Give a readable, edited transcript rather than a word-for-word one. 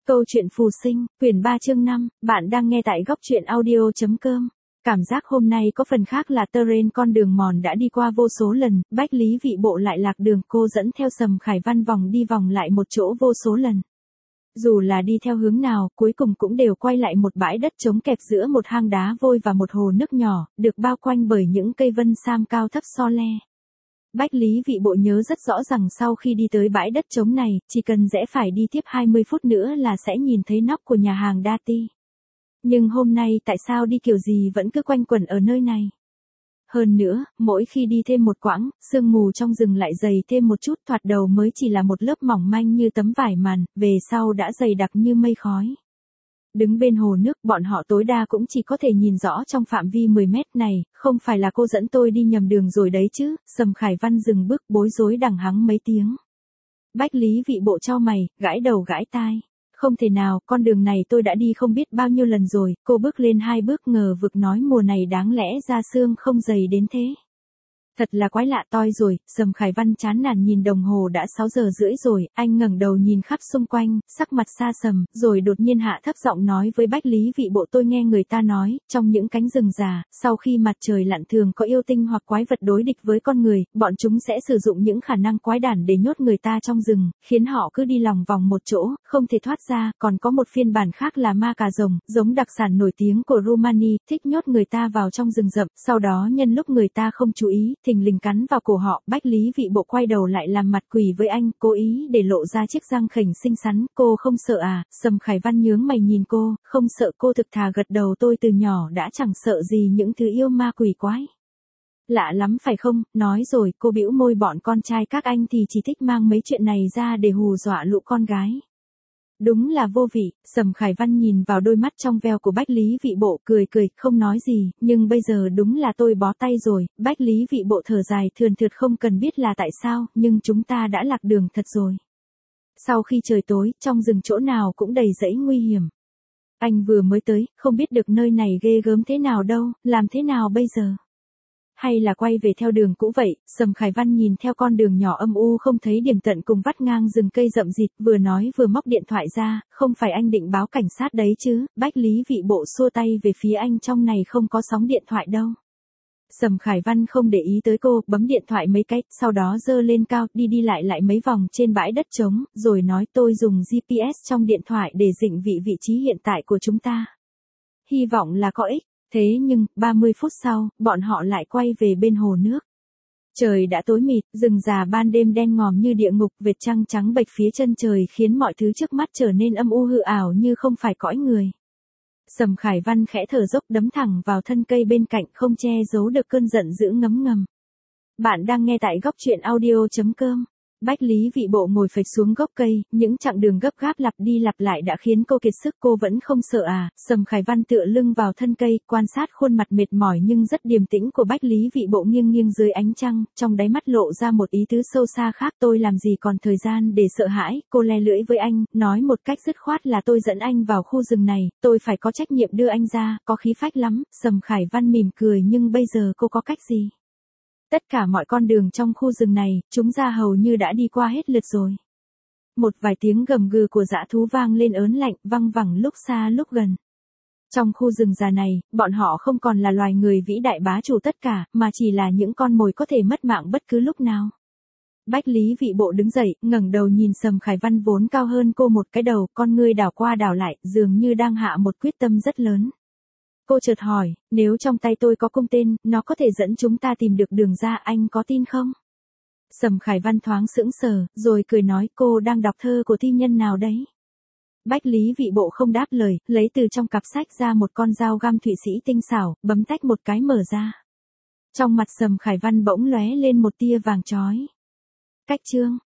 Câu chuyện phù sinh, quyển 3 chương 5, bạn đang nghe tại góc truyện audio.com. Cảm giác hôm nay có phần khác là terrain con đường mòn đã đi qua vô số lần, Bách Lý Vị Bộ lại lạc đường, cô dẫn theo Sầm Khải Văn vòng đi vòng lại một chỗ vô số lần. Dù là đi theo hướng nào, cuối cùng cũng đều quay lại một bãi đất trống kẹp giữa một hang đá vôi và một hồ nước nhỏ, được bao quanh bởi những cây vân sam cao thấp so le. Bách Lý Vị Bộ nhớ rất rõ rằng sau khi đi tới bãi đất trống này, chỉ cần rẽ phải đi tiếp 20 phút nữa là sẽ nhìn thấy nóc của nhà hàng Dati. Nhưng hôm nay tại sao đi kiểu gì vẫn cứ quanh quẩn ở nơi này? Hơn nữa, mỗi khi đi thêm một quãng, sương mù trong rừng lại dày thêm một chút, thoạt đầu mới chỉ là một lớp mỏng manh như tấm vải màn, về sau đã dày đặc như mây khói. Đứng bên hồ nước, bọn họ tối đa cũng chỉ có thể nhìn rõ trong phạm vi 10 mét này, không phải là cô dẫn tôi đi nhầm đường rồi đấy chứ? Sầm Khải Văn dừng bước bối rối đằng hắng mấy tiếng. Bách Lý Vị Bộ chau mày, gãi đầu gãi tai. Không thể nào, con đường này tôi đã đi không biết bao nhiêu lần rồi. Cô bước lên 2 bước ngờ vực nói mùa này đáng lẽ ra sương không dày đến thế. Thật là quái lạ, toi rồi. Sầm Khải Văn chán nản nhìn đồng hồ đã 6 giờ rưỡi rồi, anh ngẩng đầu nhìn khắp xung quanh, sắc mặt xa sầm, rồi đột nhiên hạ thấp giọng nói với Bách Lý Vị Bộ, tôi nghe người ta nói, trong những cánh rừng già, sau khi mặt trời lặn thường có yêu tinh hoặc quái vật đối địch với con người, bọn chúng sẽ sử dụng những khả năng quái đản để nhốt người ta trong rừng, khiến họ cứ đi lòng vòng một chỗ, không thể thoát ra. Còn có một phiên bản khác là ma cà rồng, giống đặc sản nổi tiếng của Romani, thích nhốt người ta vào trong rừng rậm, sau đó nhân lúc người ta không chú ý, thình lình cắn vào cổ họ. Bách Lý Vị Bộ quay đầu lại làm mặt quỷ với anh, cố ý để lộ ra chiếc răng khểnh xinh xắn. Cô không sợ à? Sầm Khải Văn nhướng mày nhìn cô, không sợ. Cô thực thà gật đầu, tôi từ nhỏ đã chẳng sợ gì những thứ yêu ma quỷ quái. Lạ lắm phải không? Nói rồi, cô bĩu môi, bọn con trai các anh thì chỉ thích mang mấy chuyện này ra để hù dọa lũ con gái. Đúng là vô vị. Sầm Khải Văn nhìn vào đôi mắt trong veo của Bách Lý Vị Bộ, cười cười, không nói gì, nhưng bây giờ đúng là tôi bó tay rồi. Bách Lý Vị Bộ thở dài thườn thượt, không cần biết là tại sao, nhưng chúng ta đã lạc đường thật rồi. Sau khi trời tối, trong rừng chỗ nào cũng đầy rẫy nguy hiểm. Anh vừa mới tới, không biết được nơi này ghê gớm thế nào đâu, làm thế nào bây giờ? Hay là quay về theo đường cũ vậy? Sầm Khải Văn nhìn theo con đường nhỏ âm u không thấy điểm tận cùng vắt ngang rừng cây rậm rịt, vừa nói vừa móc điện thoại ra, không phải anh định báo cảnh sát đấy chứ? Bách Lý Vị Bộ xua tay về phía anh, trong này không có sóng điện thoại đâu. Sầm Khải Văn không để ý tới cô, bấm điện thoại mấy cái, sau đó giơ lên cao, đi lại mấy vòng trên bãi đất trống, rồi nói tôi dùng GPS trong điện thoại để định vị trí hiện tại của chúng ta. Hy vọng là có ích. Thế nhưng, 30 phút sau, bọn họ lại quay về bên hồ nước. Trời đã tối mịt, rừng già ban đêm đen ngòm như địa ngục, vệt trăng trắng bệch phía chân trời khiến mọi thứ trước mắt trở nên âm u hư ảo như không phải cõi người. Sầm Khải Văn khẽ thở dốc, đấm thẳng vào thân cây bên cạnh, không che giấu được cơn giận dữ ngấm ngầm. Bạn đang nghe tại góc truyện audio.com. Bách Lý Vị Bộ ngồi phịch xuống gốc cây, những chặng đường gấp gáp lặp đi lặp lại đã khiến cô kiệt sức. Cô vẫn không sợ à? Sầm Khải Văn tựa lưng vào thân cây, quan sát khuôn mặt mệt mỏi nhưng rất điềm tĩnh của Bách Lý Vị Bộ nghiêng nghiêng dưới ánh trăng, trong đáy mắt lộ ra một ý tứ sâu xa khác. Tôi làm gì còn thời gian để sợ hãi? Cô le lưỡi với anh, nói một cách dứt khoát là tôi dẫn anh vào khu rừng này, tôi phải có trách nhiệm đưa anh ra, có khí phách lắm. Sầm Khải Văn mỉm cười, nhưng bây giờ cô có cách gì? Tất cả mọi con đường trong khu rừng này, chúng ta hầu như đã đi qua hết lượt rồi. Một vài tiếng gầm gừ của dã thú vang lên ớn lạnh, văng vẳng lúc xa lúc gần. Trong khu rừng già này, bọn họ không còn là loài người vĩ đại bá chủ tất cả, mà chỉ là những con mồi có thể mất mạng bất cứ lúc nào. Bách Lý Vị Bộ đứng dậy, ngẩng đầu nhìn Sầm Khải Văn vốn cao hơn cô một cái đầu, con ngươi đảo qua đảo lại, dường như đang hạ một quyết tâm rất lớn. Cô chợt hỏi, nếu trong tay tôi có cung tên, nó có thể dẫn chúng ta tìm được đường ra, anh có tin không? Sầm Khải Văn thoáng sững sờ, rồi cười nói, cô đang đọc thơ của thi nhân nào đấy? Bách Lý Vị Bộ không đáp lời, lấy từ trong cặp sách ra một con dao găm Thụy Sĩ tinh xảo, bấm tách một cái mở ra. Trong mặt Sầm Khải Văn bỗng lóe lên một tia vàng chói. Cách chương